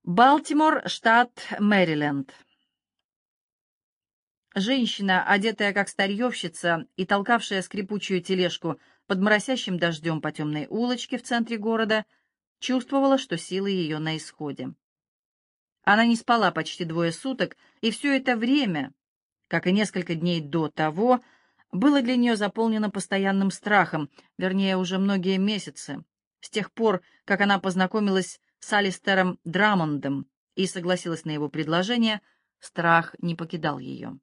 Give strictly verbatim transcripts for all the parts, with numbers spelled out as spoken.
Балтимор, штат Мэриленд. Женщина, одетая как старьевщица и толкавшая скрипучую тележку под моросящим дождем по темной улочке в центре города, чувствовала, что силы ее на исходе. Она не спала почти двое суток, и все это время, как и несколько дней до того, было для нее заполнено постоянным страхом, вернее, уже многие месяцы, с тех пор, как она познакомилась с Алистером Драмондом и согласилась на его предложение, страх не покидал ее.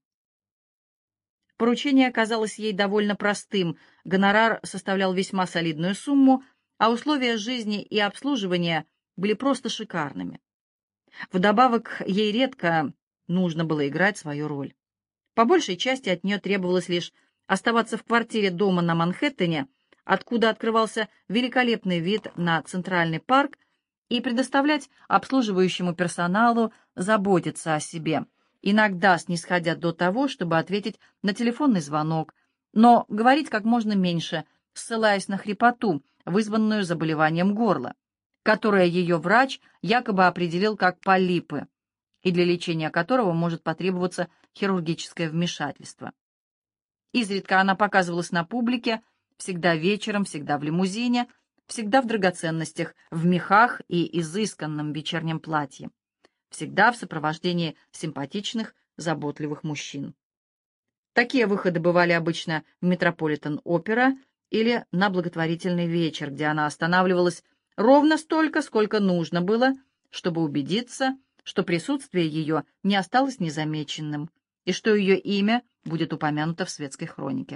Поручение оказалось ей довольно простым, гонорар составлял весьма солидную сумму, а условия жизни и обслуживания были просто шикарными. Вдобавок, ей редко нужно было играть свою роль. По большей части от нее требовалось лишь оставаться в квартире дома на Манхэттене, откуда открывался великолепный вид на Центральный парк, и предоставлять обслуживающему персоналу заботиться о себе, иногда снисходя до того, чтобы ответить на телефонный звонок, но говорить как можно меньше, ссылаясь на хрипоту, вызванную заболеванием горла, которое ее врач якобы определил как полипы, и для лечения которого может потребоваться хирургическое вмешательство. Изредка она показывалась на публике, всегда вечером, всегда в лимузине, всегда в драгоценностях, в мехах и изысканном вечернем платье, всегда в сопровождении симпатичных, заботливых мужчин. Такие выходы бывали обычно в Метрополитен-опера или на благотворительный вечер, где она останавливалась ровно столько, сколько нужно было, чтобы убедиться, что присутствие ее не осталось незамеченным и что ее имя будет упомянуто в светской хронике.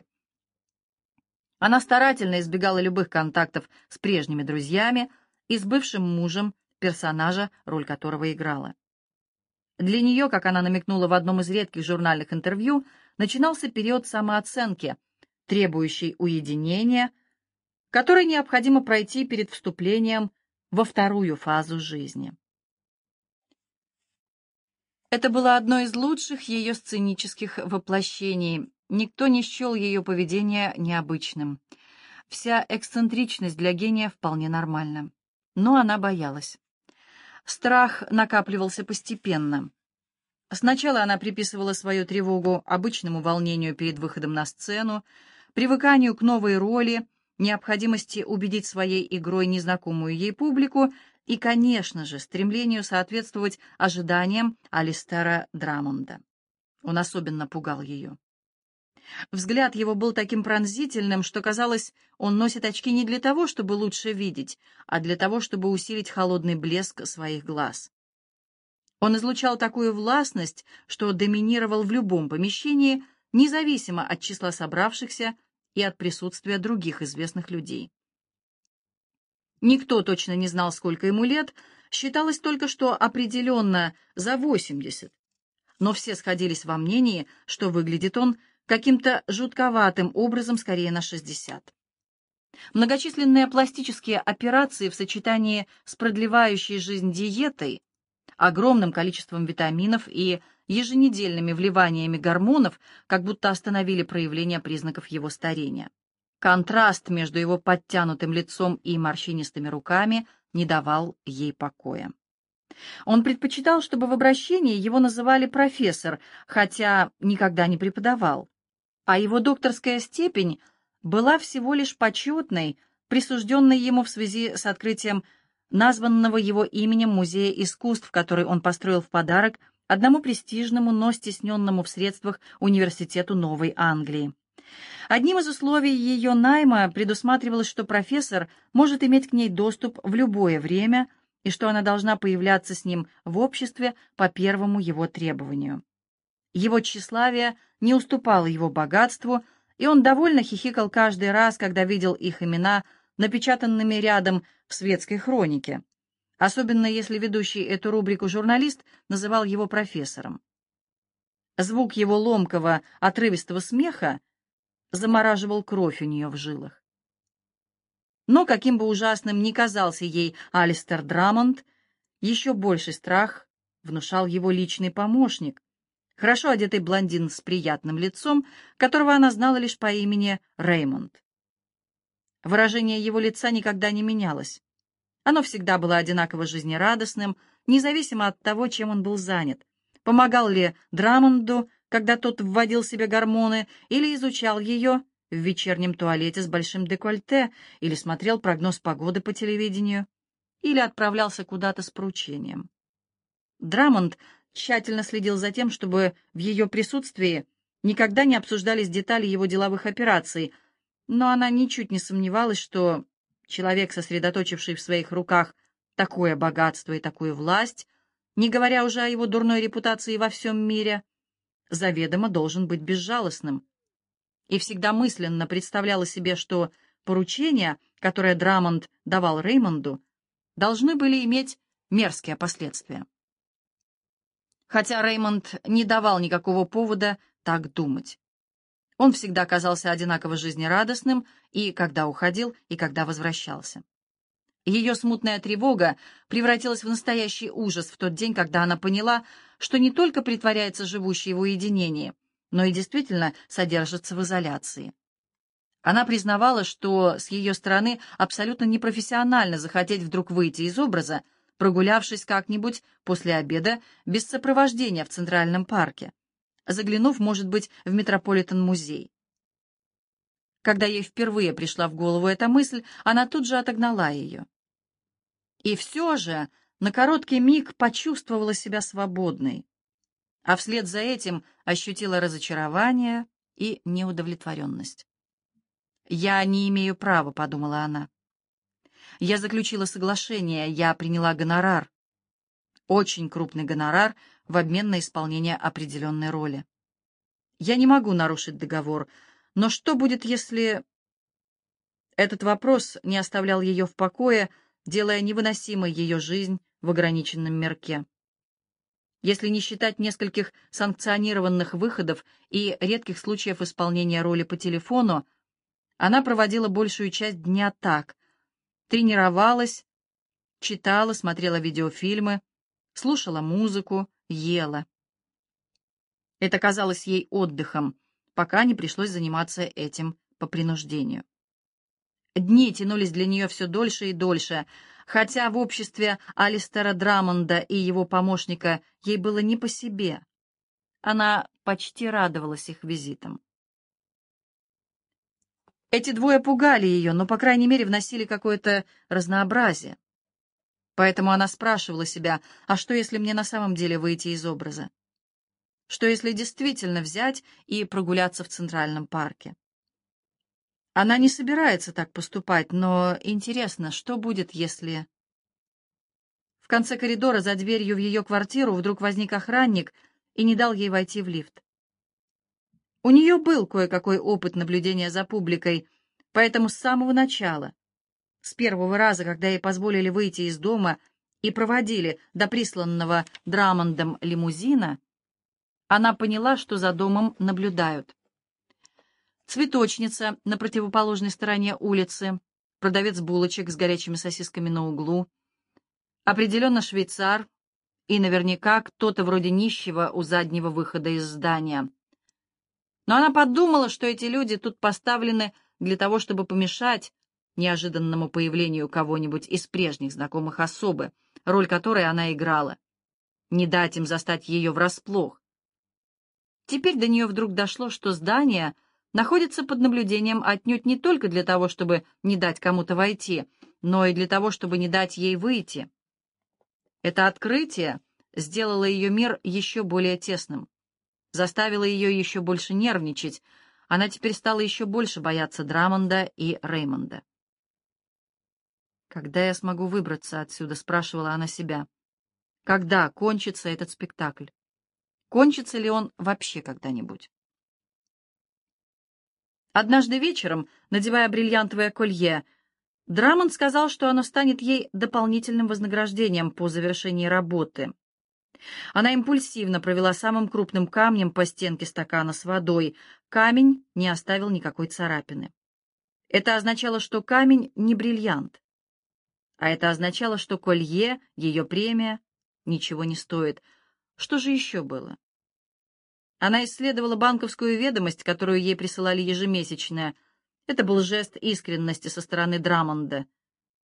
Она старательно избегала любых контактов с прежними друзьями и с бывшим мужем персонажа, роль которого играла. Для нее, как она намекнула в одном из редких журнальных интервью, начинался период самооценки, требующий уединения, который необходимо пройти перед вступлением во вторую фазу жизни. Это было одно из лучших ее сценических воплощений. Никто не счел ее поведение необычным. Вся эксцентричность для гения вполне нормальна. Но она боялась. Страх накапливался постепенно. Сначала она приписывала свою тревогу обычному волнению перед выходом на сцену, привыканию к новой роли, необходимости убедить своей игрой незнакомую ей публику и, конечно же, стремлению соответствовать ожиданиям Алистера Драмонда. Он особенно пугал ее. Взгляд его был таким пронзительным, что, казалось, он носит очки не для того, чтобы лучше видеть, а для того, чтобы усилить холодный блеск своих глаз. Он излучал такую властность, что доминировал в любом помещении, независимо от числа собравшихся и от присутствия других известных людей. Никто точно не знал, сколько ему лет, считалось только, что определенно за восемьдесят, но все сходились во мнении, что выглядит он каким-то жутковатым образом скорее на шестьдесят. Многочисленные пластические операции в сочетании с продлевающей жизнь диетой, огромным количеством витаминов и еженедельными вливаниями гормонов как будто остановили проявление признаков его старения. Контраст между его подтянутым лицом и морщинистыми руками не давал ей покоя. Он предпочитал, чтобы в обращении его называли профессор, хотя никогда не преподавал, а его докторская степень была всего лишь почетной, присужденной ему в связи с открытием названного его именем Музея искусств, который он построил в подарок одному престижному, но стесненному в средствах университету Новой Англии. Одним из условий ее найма предусматривалось, что профессор может иметь к ней доступ в любое время и что она должна появляться с ним в обществе по первому его требованию. Его тщеславие не уступало его богатству, и он довольно хихикал каждый раз, когда видел их имена напечатанными рядом в светской хронике, особенно если ведущий эту рубрику журналист называл его профессором. Звук его ломкого, отрывистого смеха замораживал кровь у нее в жилах. Но каким бы ужасным ни казался ей Алистер Драмонд, еще больший страх внушал его личный помощник, хорошо одетый блондин с приятным лицом, которого она знала лишь по имени Реймонд. Выражение его лица никогда не менялось. Оно всегда было одинаково жизнерадостным, независимо от того, чем он был занят. Помогал ли Драмонду, когда тот вводил себе гормоны, или изучал ее в вечернем туалете с большим декольте, или смотрел прогноз погоды по телевидению, или отправлялся куда-то с поручением. Драмонд тщательно следил за тем, чтобы в ее присутствии никогда не обсуждались детали его деловых операций, но она ничуть не сомневалась, что человек, сосредоточивший в своих руках такое богатство и такую власть, не говоря уже о его дурной репутации во всем мире, заведомо должен быть безжалостным. И всегда мысленно представляла себе, что поручения, которые Драмонд давал Реймонду, должны были иметь мерзкие последствия. Хотя Реймонд не давал никакого повода так думать. Он всегда казался одинаково жизнерадостным и когда уходил, и когда возвращался. Ее смутная тревога превратилась в настоящий ужас в тот день, когда она поняла, что не только притворяется живущей в уединении, но и действительно содержится в изоляции. Она признавала, что с ее стороны абсолютно непрофессионально захотеть вдруг выйти из образа, прогулявшись как-нибудь после обеда без сопровождения в Центральном парке, заглянув, может быть, в Метрополитен-музей. Когда ей впервые пришла в голову эта мысль, она тут же отогнала ее. И все же на короткий миг почувствовала себя свободной, а вслед за этим ощутила разочарование и неудовлетворенность. «Я не имею права», — подумала она. «Я заключила соглашение, я приняла гонорар, очень крупный гонорар в обмен на исполнение определенной роли. Я не могу нарушить договор, но что будет, если...» Этот вопрос не оставлял ее в покое, делая невыносимой ее жизнь в ограниченном мирке. Если не считать нескольких санкционированных выходов и редких случаев исполнения роли по телефону, она проводила большую часть дня так: тренировалась, читала, смотрела видеофильмы, слушала музыку, ела. Это казалось ей отдыхом, пока не пришлось заниматься этим по принуждению. Дни тянулись для нее все дольше и дольше, хотя в обществе Алистера Драмонда и его помощника ей было не по себе. Она почти радовалась их визитам. Эти двое пугали ее, но, по крайней мере, вносили какое-то разнообразие. Поэтому она спрашивала себя, а что, если мне на самом деле выйти из образа? Что, если действительно взять и прогуляться в Центральном парке? Она не собирается так поступать, но интересно, что будет, если... В конце коридора за дверью в ее квартиру вдруг возник охранник и не дал ей войти в лифт. У нее был кое-какой опыт наблюдения за публикой, поэтому с самого начала, с первого раза, когда ей позволили выйти из дома и проводили до присланного Драмондом лимузина, она поняла, что за домом наблюдают. Цветочница на противоположной стороне улицы, продавец булочек с горячими сосисками на углу, определенно швейцар и наверняка кто-то вроде нищего у заднего выхода из здания. Но она подумала, что эти люди тут поставлены для того, чтобы помешать неожиданному появлению кого-нибудь из прежних знакомых особы, роль которой она играла, не дать им застать ее врасплох. Теперь до нее вдруг дошло, что здание находится под наблюдением отнюдь не только для того, чтобы не дать кому-то войти, но и для того, чтобы не дать ей выйти. Это открытие сделало ее мир еще более тесным, заставило ее еще больше нервничать. Она теперь стала еще больше бояться Драмонда и Реймонда. «Когда я смогу выбраться отсюда?» — спрашивала она себя. «Когда кончится этот спектакль? Кончится ли он вообще когда-нибудь?» Однажды вечером, надевая бриллиантовое колье, Драмонд сказал, что оно станет ей дополнительным вознаграждением по завершении работы. Она импульсивно провела самым крупным камнем по стенке стакана с водой. Камень не оставил никакой царапины. Это означало, что камень не бриллиант. А это означало, что колье, ее премия, ничего не стоит. Что же еще было? Она исследовала банковскую ведомость, которую ей присылали ежемесячно. Это был жест искренности со стороны Драмонда.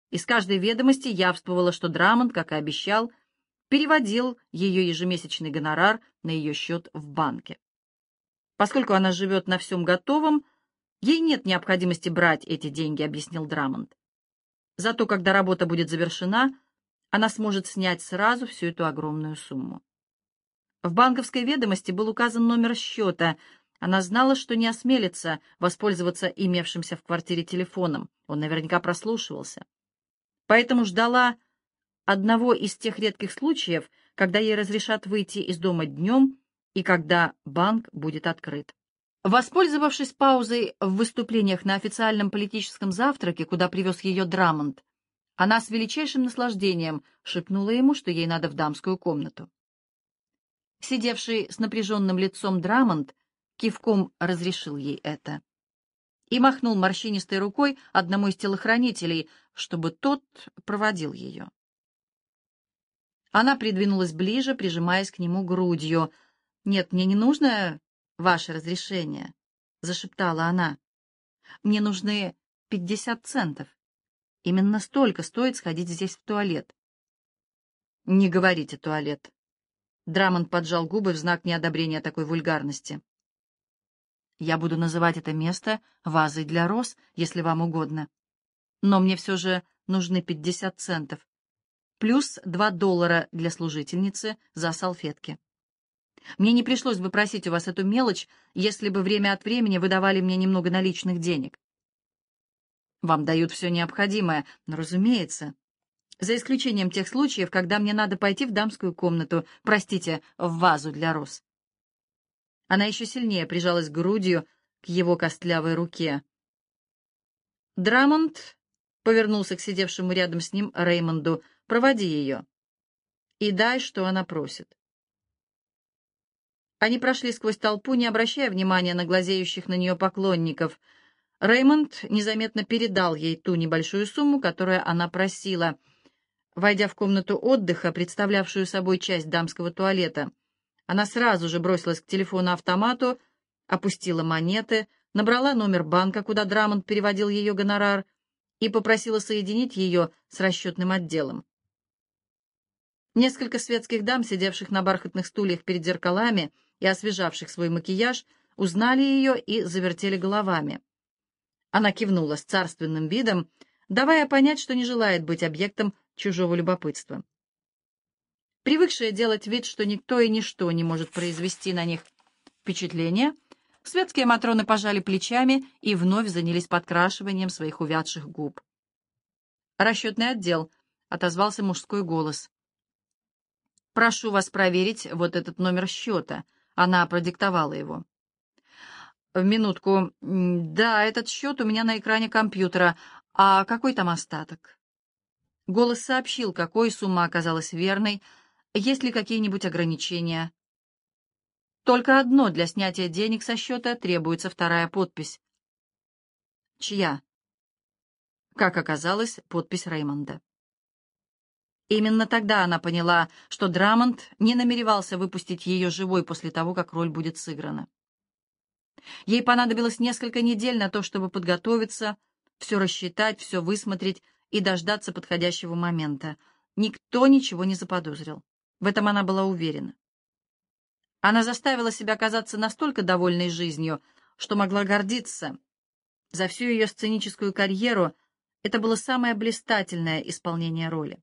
Из каждой ведомости явствовало, что Драмонт, как и обещал, переводил ее ежемесячный гонорар на ее счет в банке. Поскольку она живет на всем готовом, ей нет необходимости брать эти деньги, объяснил Драмонт. Зато, когда работа будет завершена, она сможет снять сразу всю эту огромную сумму. В банковской ведомости был указан номер счета. Она знала, что не осмелится воспользоваться имевшимся в квартире телефоном. Он наверняка прослушивался. Поэтому ждала одного из тех редких случаев, когда ей разрешат выйти из дома днем и когда банк будет открыт. Воспользовавшись паузой в выступлениях на официальном политическом завтраке, куда привез ее Драмонт, она с величайшим наслаждением шепнула ему, что ей надо в дамскую комнату. Сидевший с напряженным лицом Драмонт кивком разрешил ей это и махнул морщинистой рукой одному из телохранителей, чтобы тот проводил ее. Она придвинулась ближе, прижимаясь к нему грудью. «Нет, мне не нужно ваше разрешение», — зашептала она. «Мне нужны пятьдесят центов. Именно столько стоит сходить здесь в туалет». «Не говорите туалет». Драмонт поджал губы в знак неодобрения такой вульгарности. «Я буду называть это место вазой для роз, если вам угодно. Но мне все же нужны пятьдесят центов, плюс два доллара для служительницы за салфетки. Мне не пришлось бы просить у вас эту мелочь, если бы время от времени вы давали мне немного наличных денег. Вам дают все необходимое, но, разумеется, за исключением тех случаев, когда мне надо пойти в дамскую комнату, простите, в вазу для роз». Она еще сильнее прижалась грудью к его костлявой руке. Драмонт повернулся к сидевшему рядом с ним Реймонду. «Проводи ее и дай, что она просит». Они прошли сквозь толпу, не обращая внимания на глазеющих на нее поклонников. Реймонд незаметно передал ей ту небольшую сумму, которую она просила. Войдя в комнату отдыха, представлявшую собой часть дамского туалета, она сразу же бросилась к телефону-автомату, опустила монеты, набрала номер банка, куда Драмонт переводил ее гонорар, и попросила соединить ее с расчетным отделом. Несколько светских дам, сидевших на бархатных стульях перед зеркалами и освежавших свой макияж, узнали ее и завертели головами. Она кивнула с царственным видом, давая понять, что не желает быть объектом чужого любопытства. Привыкшие делать вид, что никто и ничто не может произвести на них впечатление, светские матроны пожали плечами и вновь занялись подкрашиванием своих увядших губ. «Расчетный отдел», — отозвался мужской голос. «Прошу вас проверить вот этот номер счета». Она продиктовала его. «В минутку. Да, этот счет у меня на экране компьютера. А какой там остаток?» Голос сообщил, какой сумма оказалась верной, есть ли какие-нибудь ограничения. Только одно: для снятия денег со счета требуется вторая подпись. Чья? Как оказалось, подпись Реймонда. Именно тогда она поняла, что Драмонт не намеревался выпустить ее живой после того, как роль будет сыграна. Ей понадобилось несколько недель на то, чтобы подготовиться, все рассчитать, все высмотреть и дождаться подходящего момента. Никто ничего не заподозрил. В этом она была уверена. Она заставила себя казаться настолько довольной жизнью, что могла гордиться. За всю ее сценическую карьеру это было самое блистательное исполнение роли.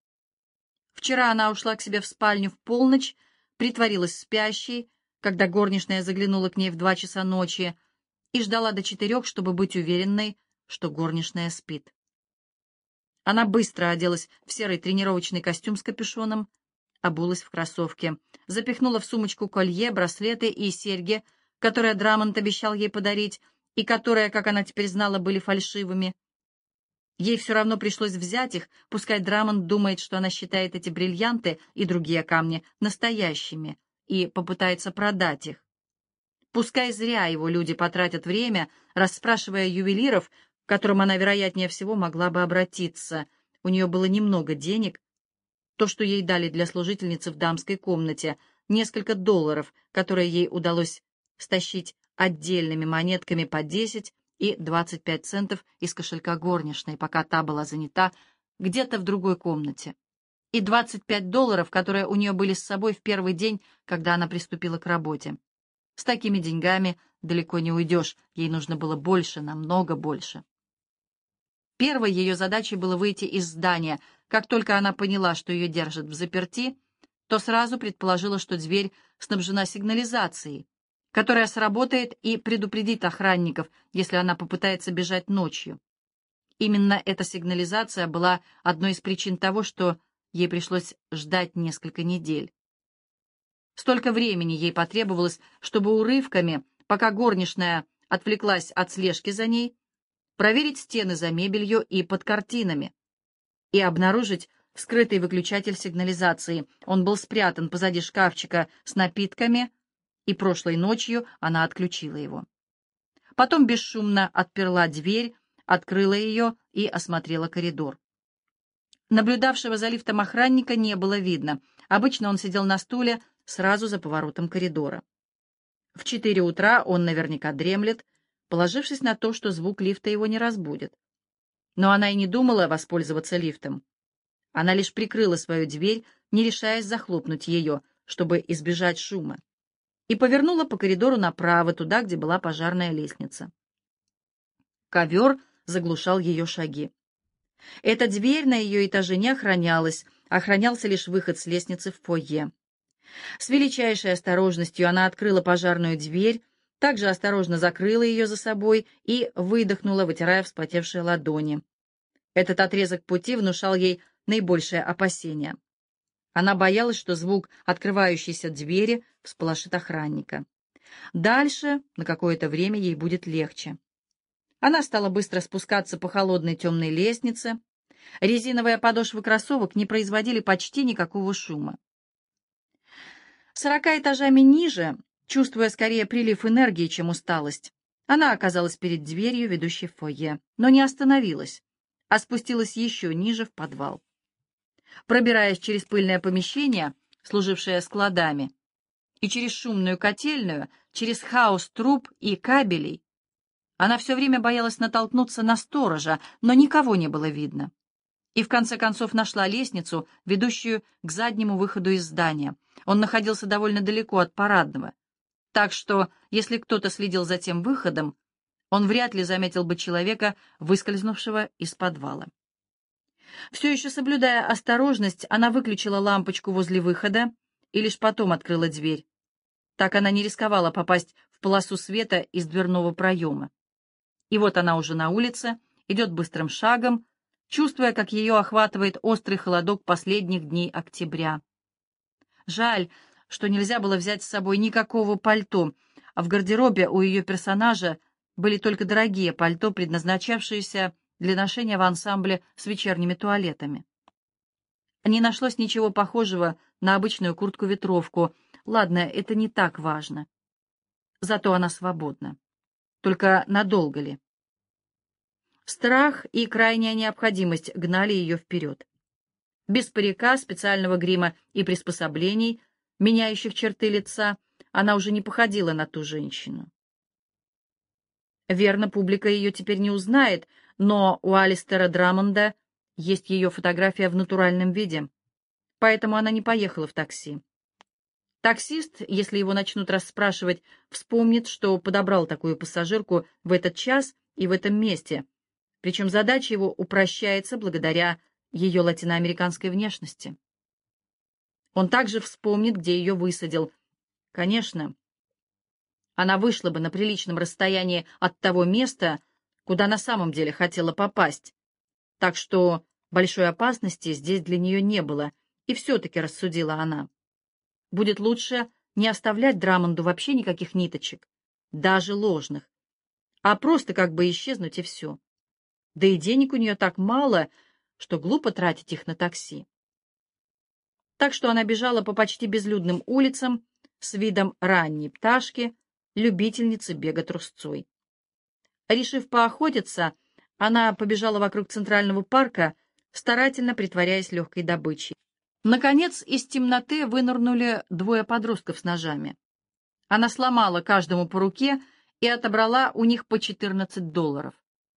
Вчера она ушла к себе в спальню в полночь, притворилась спящей, когда горничная заглянула к ней в два часа ночи, и ждала до четырех, чтобы быть уверенной, что горничная спит. Она быстро оделась в серый тренировочный костюм с капюшоном, обулась в кроссовки, запихнула в сумочку колье, браслеты и серьги, которые Драмонт обещал ей подарить, и которые, как она теперь знала, были фальшивыми. Ей все равно пришлось взять их, пускай Драмонт думает, что она считает эти бриллианты и другие камни настоящими, и попытается продать их. Пускай зря его люди потратят время, расспрашивая ювелиров, к которым она, вероятнее всего, могла бы обратиться. У нее было немного денег. То, что ей дали для служительницы в дамской комнате, несколько долларов, которые ей удалось стащить отдельными монетками по десять и двадцать пять центов из кошелька горничной, пока та была занята где-то в другой комнате, и двадцать пять долларов, которые у нее были с собой в первый день, когда она приступила к работе. С такими деньгами далеко не уйдешь, ей нужно было больше, намного больше. Первой ее задачей было выйти из здания. Как только она поняла, что ее держат в заперти, то сразу предположила, что дверь снабжена сигнализацией, которая сработает и предупредит охранников, если она попытается бежать ночью. Именно эта сигнализация была одной из причин того, что ей пришлось ждать несколько недель. Столько времени ей потребовалось, чтобы урывками, пока горничная отвлеклась от слежки за ней, проверить стены за мебелью и под картинами и обнаружить скрытый выключатель сигнализации. Он был спрятан позади шкафчика с напитками, и прошлой ночью она отключила его. Потом бесшумно отперла дверь, открыла ее и осмотрела коридор. Наблюдавшего за лифтом охранника не было видно. Обычно он сидел на стуле сразу за поворотом коридора. В четыре утра он наверняка дремлет, положившись на то, что звук лифта его не разбудит. Но она и не думала воспользоваться лифтом. Она лишь прикрыла свою дверь, не решаясь захлопнуть ее, чтобы избежать шума, и повернула по коридору направо, туда, где была пожарная лестница. Ковер заглушал ее шаги. Эта дверь на ее этаже не охранялась, охранялся лишь выход с лестницы в фойе. С величайшей осторожностью она открыла пожарную дверь, также осторожно закрыла ее за собой и выдохнула, вытирая вспотевшие ладони. Этот отрезок пути внушал ей наибольшее опасение. Она боялась, что звук открывающейся двери всполошит охранника. Дальше на какое-то время ей будет легче. Она стала быстро спускаться по холодной темной лестнице. Резиновые подошвы кроссовок не производили почти никакого шума. Сорока этажами ниже, чувствуя скорее прилив энергии, чем усталость, она оказалась перед дверью, ведущей в фойе, но не остановилась, а спустилась еще ниже в подвал. Пробираясь через пыльное помещение, служившее складами, и через шумную котельную, через хаос труб и кабелей, она все время боялась натолкнуться на сторожа, но никого не было видно. И в конце концов нашла лестницу, ведущую к заднему выходу из здания. Он находился довольно далеко от парадного, так что, если кто-то следил за тем выходом, он вряд ли заметил бы человека, выскользнувшего из подвала. Все еще соблюдая осторожность, она выключила лампочку возле выхода и лишь потом открыла дверь. Так она не рисковала попасть в полосу света из дверного проема. И вот она уже на улице, идет быстрым шагом, чувствуя, как ее охватывает острый холодок последних дней октября. Жаль, что нельзя было взять с собой никакого пальто, а в гардеробе у ее персонажа были только дорогие пальто, предназначавшиеся для ношения в ансамбле с вечерними туалетами. Не нашлось ничего похожего на обычную куртку-ветровку. Ладно, это не так важно. Зато она свободна. Только надолго ли? Страх и крайняя необходимость гнали ее вперед. Без парика, специального грима и приспособлений, меняющих черты лица, она уже не походила на ту женщину. Верно, публика ее теперь не узнает, но у Алистера Драмонда есть ее фотография в натуральном виде, поэтому она не поехала в такси. Таксист, если его начнут расспрашивать, вспомнит, что подобрал такую пассажирку в этот час и в этом месте, причем задача его упрощается благодаря ее латиноамериканской внешности. Он также вспомнит, где ее высадил. Конечно, она вышла бы на приличном расстоянии от того места, куда на самом деле хотела попасть, так что большой опасности здесь для нее не было, и все-таки рассудила она. Будет лучше не оставлять Драмонду вообще никаких ниточек, даже ложных, а просто как бы исчезнуть и все. Да и денег у нее так мало, что глупо тратить их на такси. Так что она бежала по почти безлюдным улицам с видом ранней пташки, любительницы бега трусцой. Решив поохотиться, она побежала вокруг Центрального парка, старательно притворяясь легкой добычей. Наконец, из темноты вынырнули двое подростков с ножами. Она сломала каждому по руке и отобрала у них по четырнадцать долларов.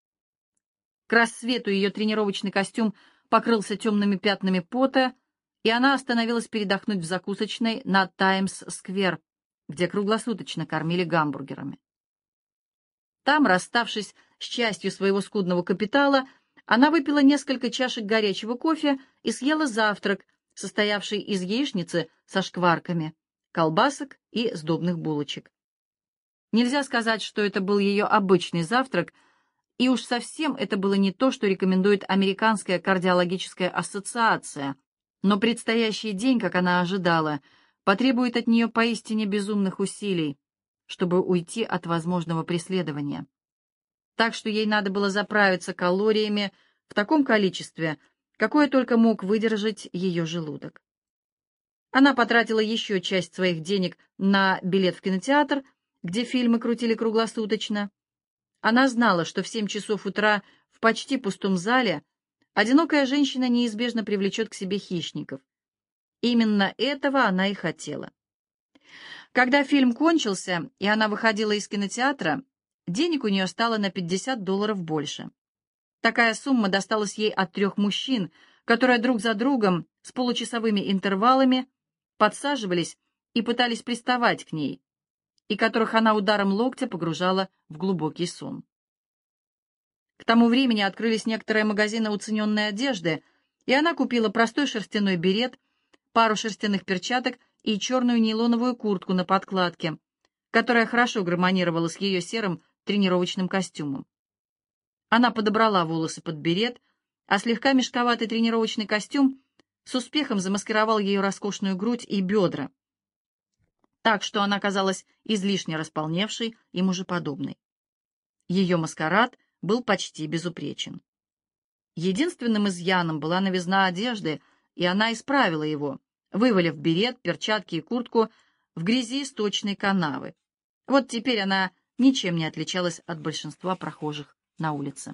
К рассвету ее тренировочный костюм покрылся темными пятнами пота, и она остановилась передохнуть в закусочной на Таймс-сквер, где круглосуточно кормили гамбургерами. Там, расставшись с частью своего скудного капитала, она выпила несколько чашек горячего кофе и съела завтрак, состоявший из яичницы со шкварками, колбасок и сдобных булочек. Нельзя сказать, что это был ее обычный завтрак, и уж совсем это было не то, что рекомендует Американская кардиологическая ассоциация, но предстоящий день, как она ожидала, потребует от нее поистине безумных усилий, чтобы уйти от возможного преследования. Так что ей надо было заправиться калориями в таком количестве, какое только мог выдержать ее желудок. Она потратила еще часть своих денег на билет в кинотеатр, где фильмы крутили круглосуточно. Она знала, что в семь часов утра в почти пустом зале одинокая женщина неизбежно привлечет к себе хищников. Именно этого она и хотела. Когда фильм кончился, и она выходила из кинотеатра, денег у нее стало на пятьдесят долларов больше. Такая сумма досталась ей от трех мужчин, которые друг за другом с получасовыми интервалами подсаживались и пытались приставать к ней, и которых она ударом локтя погружала в глубокий сон. К тому времени открылись некоторые магазины уцененной одежды, и она купила простой шерстяной берет, пару шерстяных перчаток и черную нейлоновую куртку на подкладке, которая хорошо гармонировала с ее серым тренировочным костюмом. Она подобрала волосы под берет, а слегка мешковатый тренировочный костюм с успехом замаскировал ее роскошную грудь и бедра, так что она казалась излишне располневшей и мужеподобной. Ее маскарад был почти безупречен. Единственным изъяном была новизна одежды, и она исправила его, вывалив берет, перчатки и куртку в грязи сточной канавы. Вот теперь она ничем не отличалась от большинства прохожих на улице.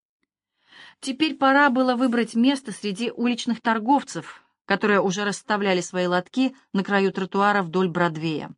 Теперь пора было выбрать место среди уличных торговцев, которые уже расставляли свои лотки на краю тротуара вдоль Бродвея.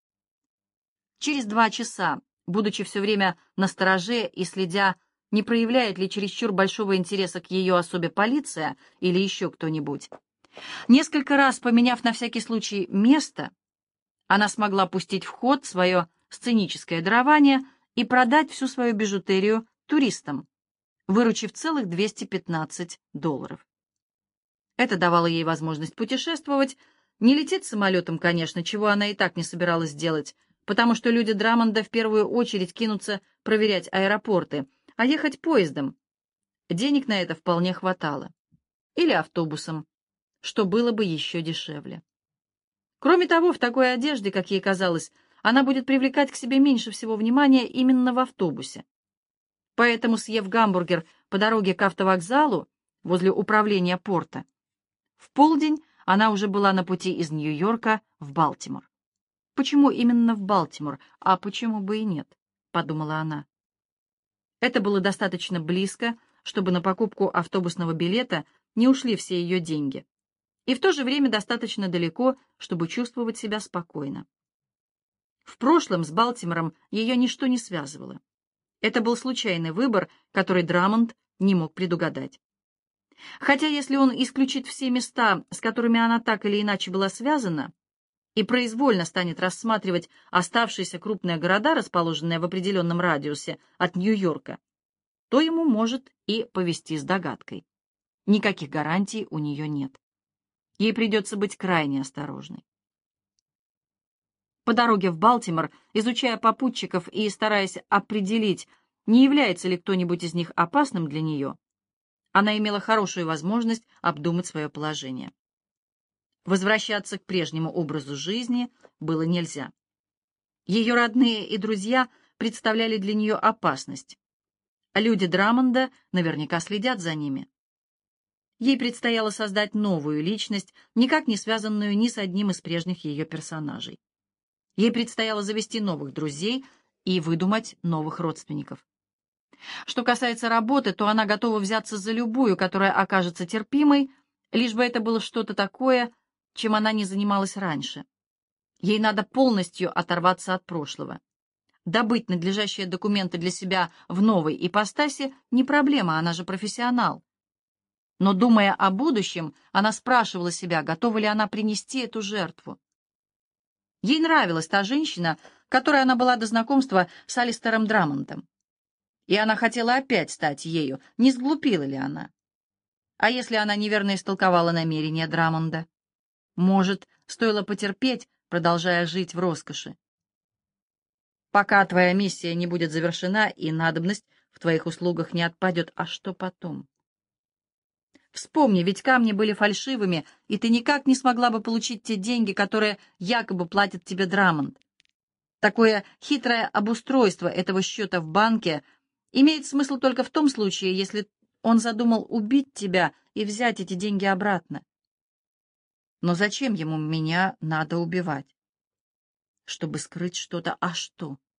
Через два часа, будучи все время настороже и следя, не проявляет ли чересчур большого интереса к ее особе полиция или еще кто-нибудь, несколько раз поменяв на всякий случай место, она смогла пустить в ход свое сценическое дарование и продать всю свою бижутерию туристам, выручив целых двести пятнадцать долларов. Это давало ей возможность путешествовать, не лететь самолетом, конечно, чего она и так не собиралась делать, потому что люди Драмонда в первую очередь кинутся проверять аэропорты, а ехать поездом. Денег на это вполне хватало. Или автобусом, что было бы еще дешевле. Кроме того, в такой одежде, как ей казалось, она будет привлекать к себе меньше всего внимания именно в автобусе. Поэтому, съев гамбургер по дороге к автовокзалу возле управления порта, в полдень она уже была на пути из Нью-Йорка в Балтимор. «Почему именно в Балтимор, а почему бы и нет?» — подумала она. Это было достаточно близко, чтобы на покупку автобусного билета не ушли все ее деньги, и в то же время достаточно далеко, чтобы чувствовать себя спокойно. В прошлом с Балтимором ее ничто не связывало. Это был случайный выбор, который Драмонд не мог предугадать. Хотя если он исключит все места, с которыми она так или иначе была связана, и произвольно станет рассматривать оставшиеся крупные города, расположенные в определенном радиусе от Нью-Йорка, то ему может и повести с догадкой. Никаких гарантий у нее нет. Ей придется быть крайне осторожной. По дороге в Балтимор, изучая попутчиков и стараясь определить, не является ли кто-нибудь из них опасным для нее, она имела хорошую возможность обдумать свое положение. Возвращаться к прежнему образу жизни было нельзя. Ее родные и друзья представляли для нее опасность. Люди Драмонда наверняка следят за ними. Ей предстояло создать новую личность, никак не связанную ни с одним из прежних ее персонажей. Ей предстояло завести новых друзей и выдумать новых родственников. Что касается работы, то она готова взяться за любую, которая окажется терпимой, лишь бы это было что-то такое, чем она не занималась раньше. Ей надо полностью оторваться от прошлого. добыть надлежащие документы для себя в новой ипостаси не проблема, она же профессионал. Но, думая о будущем, она спрашивала себя, готова ли она принести эту жертву. Ей нравилась та женщина, которой она была до знакомства с Алистером Драмонтом. И она хотела опять стать ею, не сглупила ли она? А если она неверно истолковала намерения Драмонда? Может, стоило потерпеть, продолжая жить в роскоши? Пока твоя миссия не будет завершена и надобность в твоих услугах не отпадет, а что потом? Вспомни, ведь камни были фальшивыми, и ты никак не смогла бы получить те деньги, которые якобы платит тебе Драмонт. Такое хитрое обустройство этого счета в банке имеет смысл только в том случае, если он задумал убить тебя и взять эти деньги обратно. Но зачем ему меня надо убивать? Чтобы скрыть что-то, а что?